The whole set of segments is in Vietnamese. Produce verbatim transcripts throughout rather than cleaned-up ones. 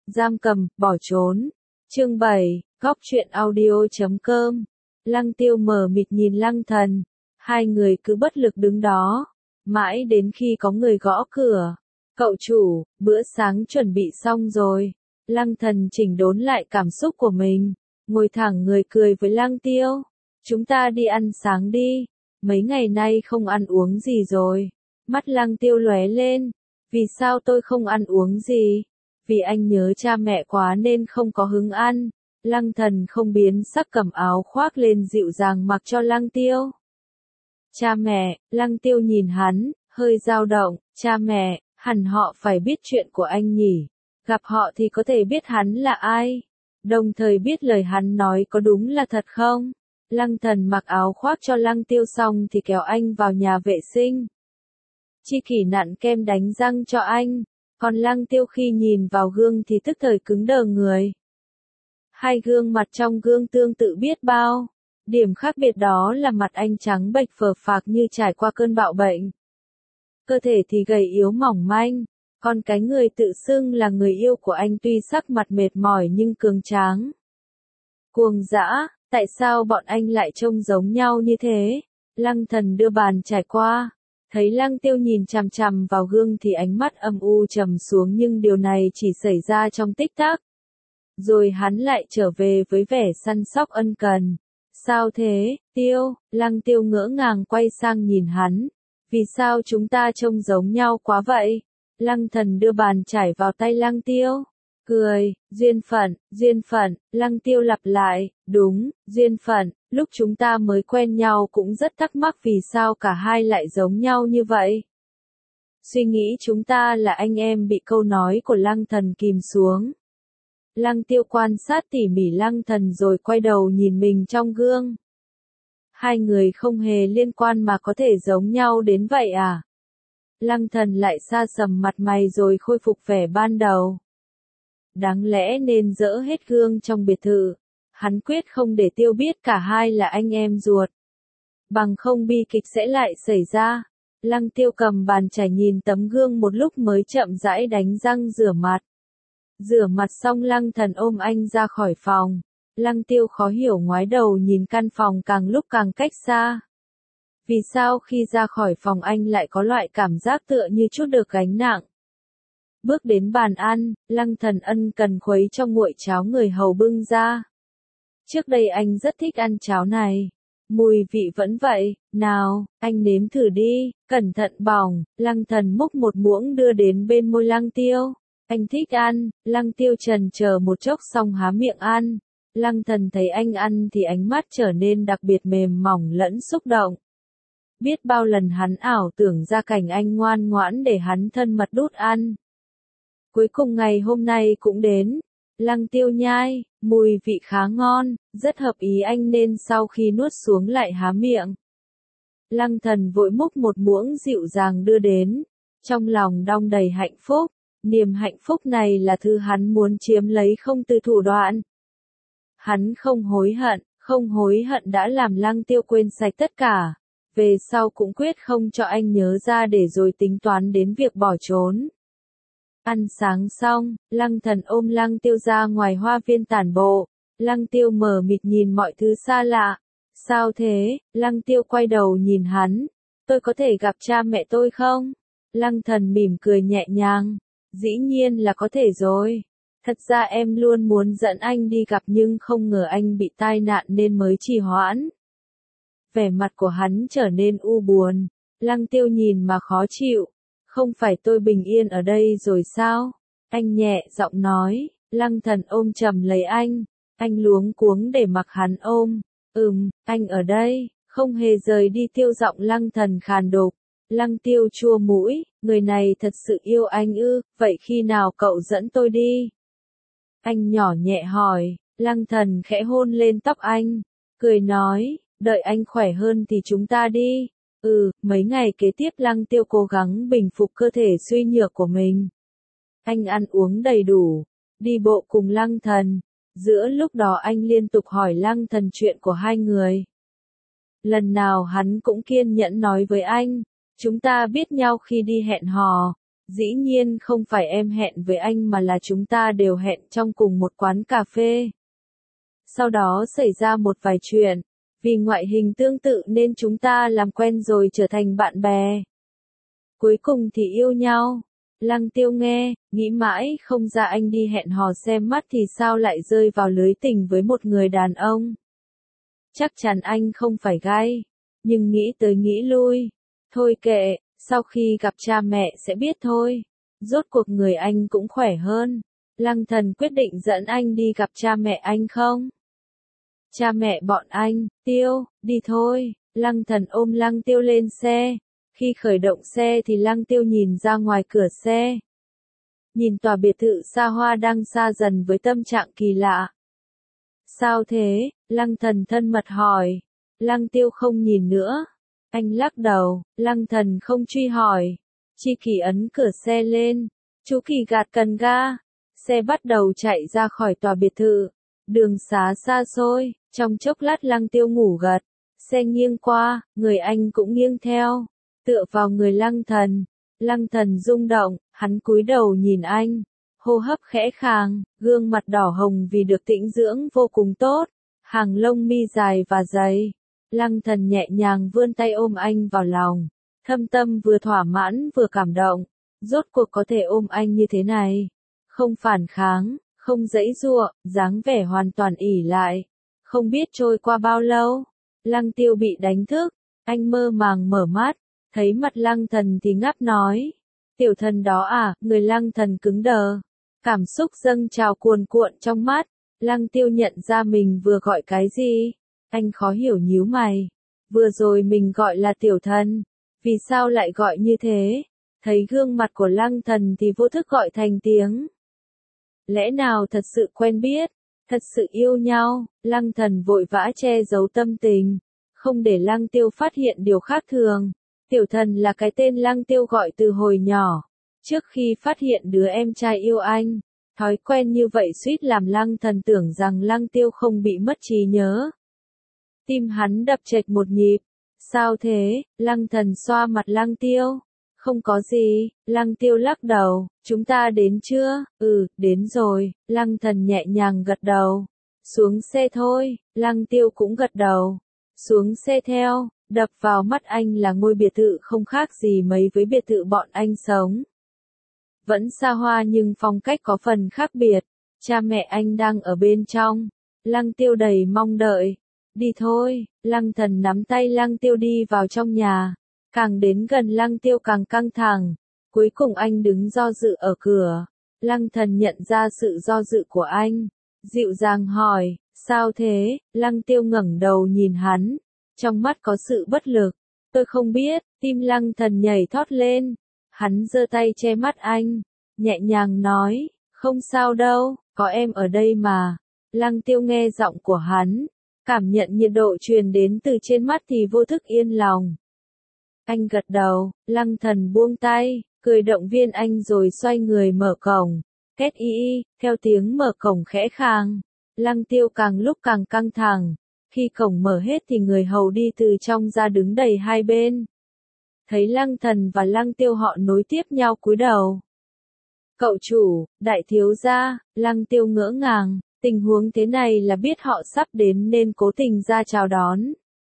giam cầm, bỏ trốn. Chương bảy, góc truyện audio chấm com. Lăng Tiêu mờ mịt nhìn Lăng Thần, hai người cứ bất lực đứng đó, mãi đến khi có người gõ cửa. Cậu chủ, bữa sáng chuẩn bị xong rồi. Lăng Thần chỉnh đốn lại cảm xúc của mình, ngồi thẳng người cười với Lăng Tiêu. Chúng ta đi ăn sáng đi, mấy ngày nay không ăn uống gì rồi. Mắt Lăng Tiêu lóe lên, vì sao tôi không ăn uống gì? Vì anh nhớ cha mẹ quá nên không có hứng ăn. Lăng Thần không biến sắc cầm áo khoác lên dịu dàng mặc cho Lăng Tiêu. Cha mẹ, Lăng Tiêu nhìn hắn, hơi dao động, cha mẹ, hẳn họ phải biết chuyện của anh nhỉ. Gặp họ thì có thể biết hắn là ai. Đồng thời biết lời hắn nói có đúng là thật không? Lăng Thần mặc áo khoác cho Lăng Tiêu xong thì kéo anh vào nhà vệ sinh. Chi Kỷ nặn kem đánh răng cho anh, còn Lăng Tiêu khi nhìn vào gương thì tức thời cứng đờ người. Hai gương mặt trong gương tương tự biết bao, điểm khác biệt đó là mặt anh trắng bệch phờ phạc như trải qua cơn bạo bệnh. Cơ thể thì gầy yếu mỏng manh, còn cái người tự xưng là người yêu của anh tuy sắc mặt mệt mỏi nhưng cường tráng. Cuồng dã, tại sao bọn anh lại trông giống nhau như thế? Lăng Thần đưa bàn trải qua, thấy Lăng Tiêu nhìn chằm chằm vào gương thì ánh mắt âm u trầm xuống, nhưng điều này chỉ xảy ra trong tích tắc. Rồi hắn lại trở về với vẻ săn sóc ân cần. Sao thế, Tiêu? Lăng Tiêu ngỡ ngàng quay sang nhìn hắn. Vì sao chúng ta trông giống nhau quá vậy? Lăng Thần đưa bàn chải vào tay Lăng Tiêu. Cười, duyên phận, duyên phận, Lăng Tiêu lặp lại, đúng, duyên phận, lúc chúng ta mới quen nhau cũng rất thắc mắc vì sao cả hai lại giống nhau như vậy. Suy nghĩ chúng ta là anh em bị câu nói của Lăng Thần kìm xuống. Lăng Tiêu quan sát tỉ mỉ Lăng Thần rồi quay đầu nhìn mình trong gương. Hai người không hề liên quan mà có thể giống nhau đến vậy à? Lăng Thần lại sa sầm mặt mày rồi khôi phục vẻ ban đầu. Đáng lẽ nên dỡ hết gương trong biệt thự. Hắn quyết không để Tiêu biết cả hai là anh em ruột. Bằng không bi kịch sẽ lại xảy ra. Lăng Tiêu cầm bàn chải nhìn tấm gương một lúc mới chậm rãi đánh răng rửa mặt. Rửa mặt xong Lăng Thần ôm anh ra khỏi phòng. Lăng Tiêu khó hiểu ngoái đầu nhìn căn phòng càng lúc càng cách xa. Vì sao khi ra khỏi phòng anh lại có loại cảm giác tựa như chút được gánh nặng? Bước đến bàn ăn, Lăng Thần ân cần khuấy cho nguội cháo người hầu bưng ra. Trước đây anh rất thích ăn cháo này. Mùi vị vẫn vậy, nào, anh nếm thử đi, cẩn thận bỏng. Lăng Thần múc một muỗng đưa đến bên môi Lăng Tiêu. Anh thích ăn. Lăng Tiêu trần chờ một chốc xong há miệng ăn. Lăng Thần thấy anh ăn thì ánh mắt trở nên đặc biệt mềm mỏng lẫn xúc động. Biết bao lần hắn ảo tưởng ra cảnh anh ngoan ngoãn để hắn thân mật đút ăn. Cuối cùng ngày hôm nay cũng đến. Lăng Tiêu nhai, mùi vị khá ngon, rất hợp ý anh nên sau khi nuốt xuống lại há miệng. Lăng Thần vội múc một muỗng dịu dàng đưa đến. Trong lòng đong đầy hạnh phúc. Niềm hạnh phúc này là thứ hắn muốn chiếm lấy không từ thủ đoạn. Hắn không hối hận, không hối hận đã làm Lăng Tiêu quên sạch tất cả. Về sau cũng quyết không cho anh nhớ ra để rồi tính toán đến việc bỏ trốn. Ăn sáng xong, Lăng Thần ôm Lăng Tiêu ra ngoài hoa viên tản bộ. Lăng Tiêu mờ mịt nhìn mọi thứ xa lạ. Sao thế? Lăng Tiêu quay đầu nhìn hắn. Tôi có thể gặp cha mẹ tôi không? Lăng Thần mỉm cười nhẹ nhàng. Dĩ nhiên là có thể rồi. Thật ra em luôn muốn dẫn anh đi gặp nhưng không ngờ anh bị tai nạn nên mới trì hoãn. Vẻ mặt của hắn trở nên u buồn. Lăng Tiêu nhìn mà khó chịu. Không phải tôi bình yên ở đây rồi sao? Anh nhẹ giọng nói. Lăng Thần ôm chầm lấy anh. Anh luống cuống để mặc hắn ôm. Ừm, anh ở đây. Không hề rời đi. Tiêu giọng Lăng Thần khàn đục. Lăng Tiêu chua mũi. Người này thật sự yêu anh ư? Vậy khi nào cậu dẫn tôi đi? Anh nhỏ nhẹ hỏi. Lăng Thần khẽ hôn lên tóc anh. Cười nói. Đợi anh khỏe hơn thì chúng ta đi. Ừ, mấy ngày kế tiếp Lăng Tiêu cố gắng bình phục cơ thể suy nhược của mình. Anh ăn uống đầy đủ, đi bộ cùng Lăng Thần. Giữa lúc đó anh liên tục hỏi Lăng Thần chuyện của hai người. Lần nào hắn cũng kiên nhẫn nói với anh, chúng ta biết nhau khi đi hẹn hò, Dĩ nhiên không phải em hẹn với anh mà là chúng ta đều hẹn trong cùng một quán cà phê. Sau đó xảy ra một vài chuyện, vì ngoại hình tương tự nên chúng ta làm quen rồi trở thành bạn bè. Cuối cùng thì yêu nhau. Lăng Tiêu nghe, nghĩ mãi không ra anh đi hẹn hò xem mắt thì sao lại rơi vào lưới tình với một người đàn ông. Chắc chắn anh không phải gay, nhưng nghĩ tới nghĩ lui. Thôi kệ, sau khi gặp cha mẹ sẽ biết thôi. Rốt cuộc người anh cũng khỏe hơn. Lăng Thần quyết định dẫn anh đi gặp cha mẹ anh không? Cha mẹ bọn anh, Tiêu, đi thôi. Lăng Thần ôm Lăng Tiêu lên xe. Khi khởi động xe thì Lăng Tiêu nhìn ra ngoài cửa xe. Nhìn tòa biệt thự xa hoa đang xa dần với tâm trạng kỳ lạ. Sao thế? Lăng Thần thân mật hỏi. Lăng Tiêu không nhìn nữa. Anh lắc đầu, Lăng Thần không truy hỏi. Chi Kỳ ấn cửa xe lên. Chú Kỳ gạt cần ga. Xe bắt đầu chạy ra khỏi tòa biệt thự. Đường xá xa xôi, trong chốc lát Lăng Tiêu ngủ gật. Xe nghiêng qua, người anh cũng nghiêng theo. Tựa vào người Lăng Thần. Lăng Thần rung động, hắn cúi đầu nhìn anh. Hô hấp khẽ khàng, gương mặt đỏ hồng vì được tĩnh dưỡng vô cùng tốt. Hàng lông mi dài và dày. Lăng Thần nhẹ nhàng vươn tay ôm anh vào lòng. Thâm tâm vừa thỏa mãn vừa cảm động. Rốt cuộc có thể ôm anh như thế này. Không phản kháng, không giãy giụa, dáng vẻ hoàn toàn ỷ lại. Không biết trôi qua bao lâu. Lăng Tiêu bị đánh thức. Anh mơ màng mở mắt. Thấy mặt Lăng Thần thì ngáp nói. Tiểu thần đó à, người Lăng Thần cứng đờ. Cảm xúc dâng trào cuồn cuộn trong mắt. Lăng Tiêu nhận ra mình vừa gọi cái gì. Anh khó hiểu nhíu mày. Vừa rồi mình gọi là tiểu thần. Vì sao lại gọi như thế? Thấy gương mặt của Lăng Thần thì vô thức gọi thành tiếng. Lẽ nào thật sự quen biết? Thật sự yêu nhau? Lăng Thần vội vã che giấu tâm tình. Không để Lăng Tiêu phát hiện điều khác thường. Tiểu thần là cái tên Lăng Tiêu gọi từ hồi nhỏ. Trước khi phát hiện đứa em trai yêu anh. Thói quen như vậy suýt làm Lăng Thần tưởng rằng Lăng Tiêu không bị mất trí nhớ. Tim hắn đập chệch một nhịp. Sao thế? Lăng Thần xoa mặt Lăng Tiêu. Không có gì. Lăng Tiêu lắc đầu. Chúng ta đến chưa? Ừ, đến rồi. Lăng Thần nhẹ nhàng gật đầu. Xuống xe thôi. Lăng Tiêu cũng gật đầu. Xuống xe theo. Đập vào mắt anh là ngôi biệt thự không khác gì mấy với biệt thự bọn anh sống. Vẫn xa hoa nhưng phong cách có phần khác biệt. Cha mẹ anh đang ở bên trong. Lăng Tiêu đầy mong đợi. Đi thôi. Lăng Thần nắm tay Lăng Tiêu đi vào trong nhà. Càng đến gần Lăng Tiêu càng căng thẳng. Cuối cùng anh đứng do dự ở cửa. Lăng Thần nhận ra sự do dự của anh. Dịu dàng hỏi, sao thế? Lăng Tiêu ngẩng đầu nhìn hắn. Trong mắt có sự bất lực. Tôi không biết. Tim Lăng Thần nhảy thót lên. Hắn giơ tay che mắt anh. Nhẹ nhàng nói, không sao đâu, có em ở đây mà. Lăng Tiêu nghe giọng của hắn. Cảm nhận nhiệt độ truyền đến từ trên mắt thì vô thức yên lòng. Anh gật đầu, Lăng Thần buông tay, cười động viên anh rồi xoay người mở cổng. Két y y, theo tiếng mở cổng khẽ khàng. Lăng Tiêu càng lúc càng căng thẳng. Khi cổng mở hết thì người hầu đi từ trong ra đứng đầy hai bên. Thấy Lăng Thần và Lăng Tiêu họ nối tiếp nhau cúi đầu. Cậu chủ, đại thiếu gia, Lăng Tiêu ngỡ ngàng. Tình huống thế này là biết họ sắp đến nên cố tình ra chào đón.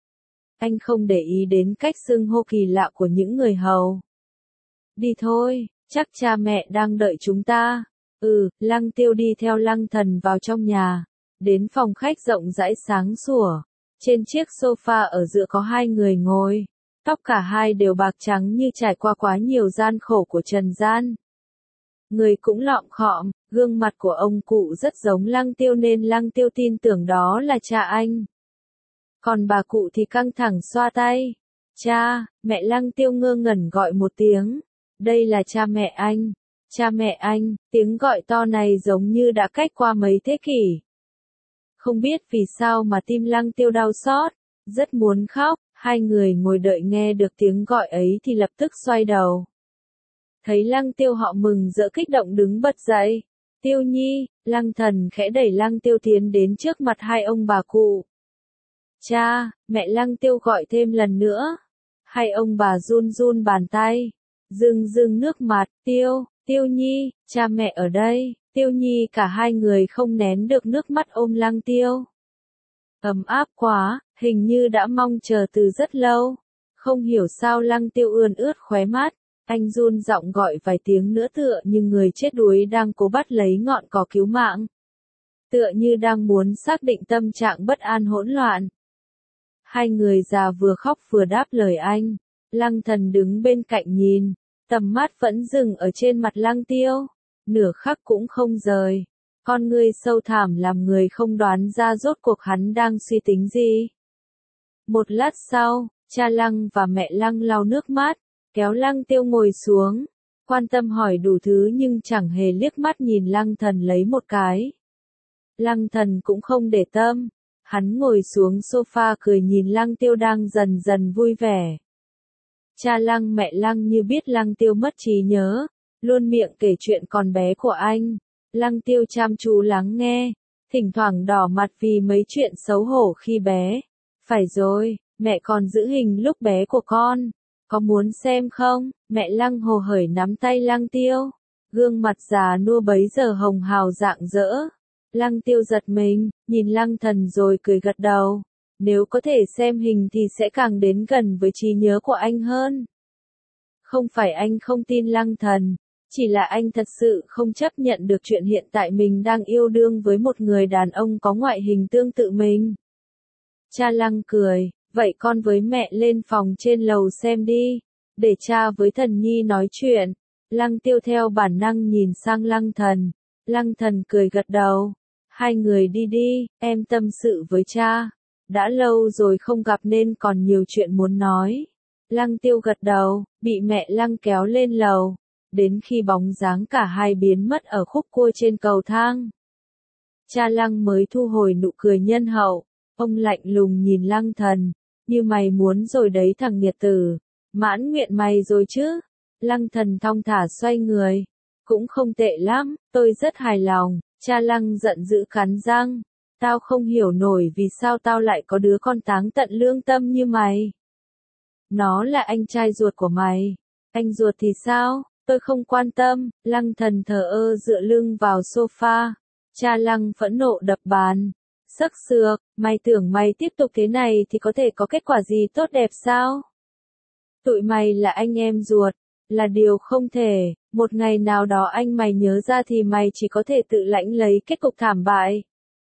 Anh không để ý đến cách xưng hô kỳ lạ của những người hầu. Đi thôi, chắc cha mẹ đang đợi chúng ta. Ừ, Lăng Tiêu đi theo Lăng Thần vào trong nhà. Đến phòng khách rộng rãi sáng sủa. Trên chiếc sofa ở giữa có hai người ngồi. Tóc cả hai đều bạc trắng như trải qua quá nhiều gian khổ của trần gian. Người cũng lọm khọm, gương mặt của ông cụ rất giống Lăng Tiêu nên Lăng Tiêu tin tưởng đó là cha anh. Còn bà cụ thì căng thẳng xoa tay. Cha, mẹ Lăng Tiêu ngơ ngẩn gọi một tiếng. Đây là cha mẹ anh. Cha mẹ anh, tiếng gọi to này giống như đã cách qua mấy thế kỷ. Không biết vì sao mà tim Lăng Tiêu đau xót, rất muốn khóc. Hai người ngồi đợi nghe được tiếng gọi ấy thì lập tức xoay đầu. Thấy Lăng Tiêu họ mừng rỡ kích động đứng bật dậy. Tiêu Nhi, Lăng Thần khẽ đẩy Lăng Tiêu tiến đến trước mặt hai ông bà cụ. Cha, mẹ Lăng Tiêu gọi thêm lần nữa. Hai ông bà run run bàn tay. rưng rưng nước mặt, Tiêu, Tiêu Nhi, cha mẹ ở đây, Tiêu Nhi cả hai người không nén được nước mắt ôm Lăng Tiêu. Ấm áp quá, hình như đã mong chờ từ rất lâu. Không hiểu sao Lăng Tiêu ươn ướt khóe mắt, anh run giọng gọi vài tiếng nữa tựa như người chết đuối đang cố bắt lấy ngọn cỏ cứu mạng. Tựa như đang muốn xác định tâm trạng bất an hỗn loạn. Hai người già vừa khóc vừa đáp lời anh. Lăng Thần đứng bên cạnh nhìn, tầm mắt vẫn dừng ở trên mặt Lăng Tiêu, nửa khắc cũng không rời. Con ngươi sâu thẳm làm người không đoán ra rốt cuộc hắn đang suy tính gì. Một lát sau, cha Lăng và mẹ Lăng lau nước mắt, kéo Lăng Tiêu ngồi xuống, quan tâm hỏi đủ thứ nhưng chẳng hề liếc mắt nhìn Lăng Thần lấy một cái. Lăng Thần cũng không để tâm, hắn ngồi xuống sofa cười nhìn Lăng Tiêu đang dần dần vui vẻ. Cha Lăng mẹ Lăng như biết Lăng Tiêu mất trí nhớ, luôn miệng kể chuyện con bé của anh. Lăng Tiêu chăm chú lắng nghe, thỉnh thoảng đỏ mặt vì mấy chuyện xấu hổ khi bé. Phải rồi, mẹ còn giữ hình lúc bé của con, có muốn xem không? Mẹ Lăng hồ hởi nắm tay Lăng Tiêu, gương mặt già nua bấy giờ hồng hào rạng rỡ. Lăng Tiêu giật mình, nhìn Lăng Thần rồi cười gật đầu. Nếu có thể xem hình thì sẽ càng đến gần với trí nhớ của anh hơn. Không phải anh không tin Lăng Thần, chỉ là anh thật sự không chấp nhận được chuyện hiện tại mình đang yêu đương với một người đàn ông có ngoại hình tương tự mình. Cha Lăng cười, vậy con với mẹ lên phòng trên lầu xem đi, để cha với Thần Nhi nói chuyện. Lăng Tiêu theo bản năng nhìn sang Lăng Thần, Lăng Thần cười gật đầu. Hai người đi đi, em tâm sự với cha. Đã lâu rồi không gặp nên còn nhiều chuyện muốn nói. Lăng Tiêu gật đầu, bị mẹ Lăng kéo lên lầu, đến khi bóng dáng cả hai biến mất ở khúc cua trên cầu thang. Cha Lăng mới thu hồi nụ cười nhân hậu, ông lạnh lùng nhìn Lăng Thần, như mày muốn rồi đấy thằng nghiệt tử, mãn nguyện mày rồi chứ. Lăng Thần thong thả xoay người, cũng không tệ lắm, tôi rất hài lòng. Cha Lăng giận dữ cắn răng, tao không hiểu nổi vì sao tao lại có đứa con táng tận lương tâm như mày. Nó là anh trai ruột của mày, anh ruột thì sao, tôi không quan tâm. Lăng Thần thờ ơ dựa lưng vào sofa, cha Lăng phẫn nộ đập bàn, sấc sược, mày tưởng mày tiếp tục thế này thì có thể có kết quả gì tốt đẹp sao? Tụi mày là anh em ruột, là điều không thể, một ngày nào đó anh mày nhớ ra thì mày chỉ có thể tự lãnh lấy kết cục thảm bại.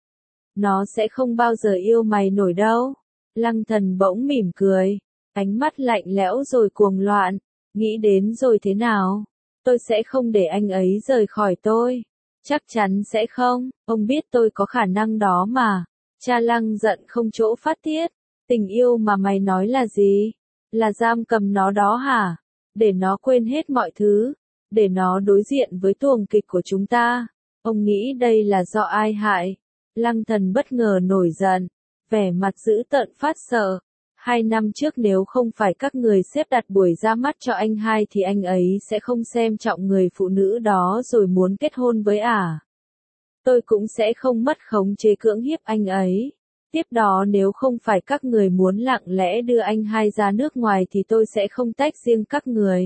Nó sẽ không bao giờ yêu mày nổi đâu. Lăng Thần bỗng mỉm cười, ánh mắt lạnh lẽo rồi cuồng loạn, nghĩ đến rồi thế nào? Tôi sẽ không để anh ấy rời khỏi tôi. Chắc chắn sẽ không, ông biết tôi có khả năng đó mà. Cha Lăng giận không chỗ phát tiết, tình yêu mà mày nói là gì? Là giam cầm nó đó hả? Để nó quên hết mọi thứ, để nó đối diện với tuồng kịch của chúng ta. Ông nghĩ đây là do ai hại? Lăng Thần bất ngờ nổi giận, vẻ mặt dữ tợn phát sợ. Hai năm trước nếu không phải các người xếp đặt buổi ra mắt cho anh hai thì anh ấy sẽ không xem trọng người phụ nữ đó rồi muốn kết hôn với ả. Tôi cũng sẽ không mất khống chế cưỡng hiếp anh ấy. Tiếp đó nếu không phải các người muốn lặng lẽ đưa anh hai ra nước ngoài thì tôi sẽ không tách riêng các người.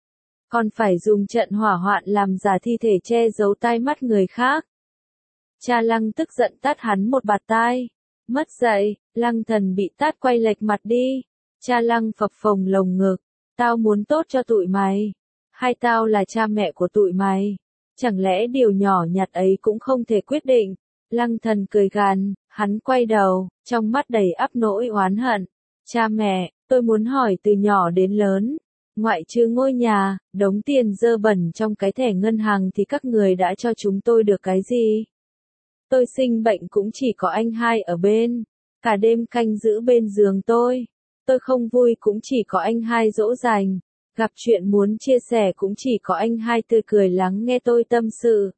Còn phải dùng trận hỏa hoạn làm giả thi thể che giấu tai mắt người khác. Cha Lăng tức giận tát hắn một bạt tai. Mất dạy, Lăng Thần bị tát quay lệch mặt đi. Cha Lăng phập phồng lồng ngực. Tao muốn tốt cho tụi mày. Hay tao là cha mẹ của tụi mày? Chẳng lẽ điều nhỏ nhặt ấy cũng không thể quyết định? Lăng Thần cười gằn, hắn quay đầu, trong mắt đầy ắp nỗi oán hận. Cha mẹ, tôi muốn hỏi từ nhỏ đến lớn, ngoại trừ ngôi nhà, đống tiền dơ bẩn trong cái thẻ ngân hàng thì các người đã cho chúng tôi được cái gì? Tôi sinh bệnh cũng chỉ có anh hai ở bên, cả đêm canh giữ bên giường tôi. Tôi không vui cũng chỉ có anh hai dỗ dành, gặp chuyện muốn chia sẻ cũng chỉ có anh hai tươi cười lắng nghe tôi tâm sự.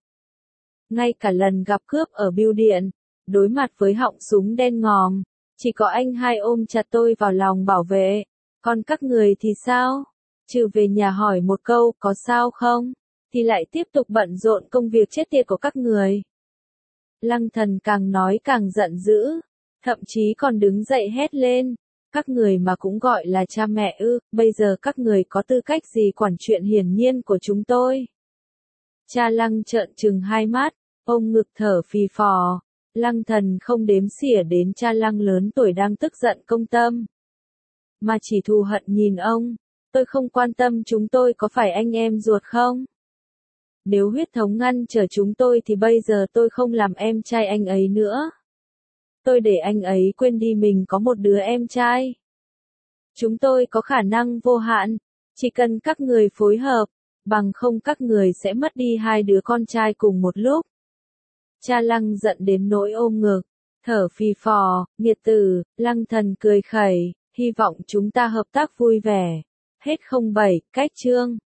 Ngay cả lần gặp cướp ở bưu điện, đối mặt với họng súng đen ngòm, chỉ có anh hai ôm chặt tôi vào lòng bảo vệ. Còn các người thì sao? Trừ về nhà hỏi một câu có sao không, thì lại tiếp tục bận rộn công việc chết tiệt của các người. Lăng Thần càng nói càng giận dữ, thậm chí còn đứng dậy hét lên. Các người mà cũng gọi là cha mẹ ư, bây giờ các người có tư cách gì quản chuyện hiển nhiên của chúng tôi? Cha Lăng trợn trừng hai mắt, ông ngực thở phì phò. Lăng Thần không đếm xỉa đến cha Lăng lớn tuổi đang tức giận công tâm, mà chỉ thù hận nhìn ông. Tôi không quan tâm chúng tôi có phải anh em ruột không? Nếu huyết thống ngăn trở chúng tôi thì bây giờ tôi không làm em trai anh ấy nữa. Tôi để anh ấy quên đi mình có một đứa em trai. Chúng tôi có khả năng vô hạn, chỉ cần các người phối hợp, bằng không các người sẽ mất đi hai đứa con trai cùng một lúc. Cha Lăng giận đến nỗi ôm ngực, thở phì phò, nghiệt tử. Lăng Thần cười khẩy, hy vọng chúng ta hợp tác vui vẻ. Hết không bảy, cách chương.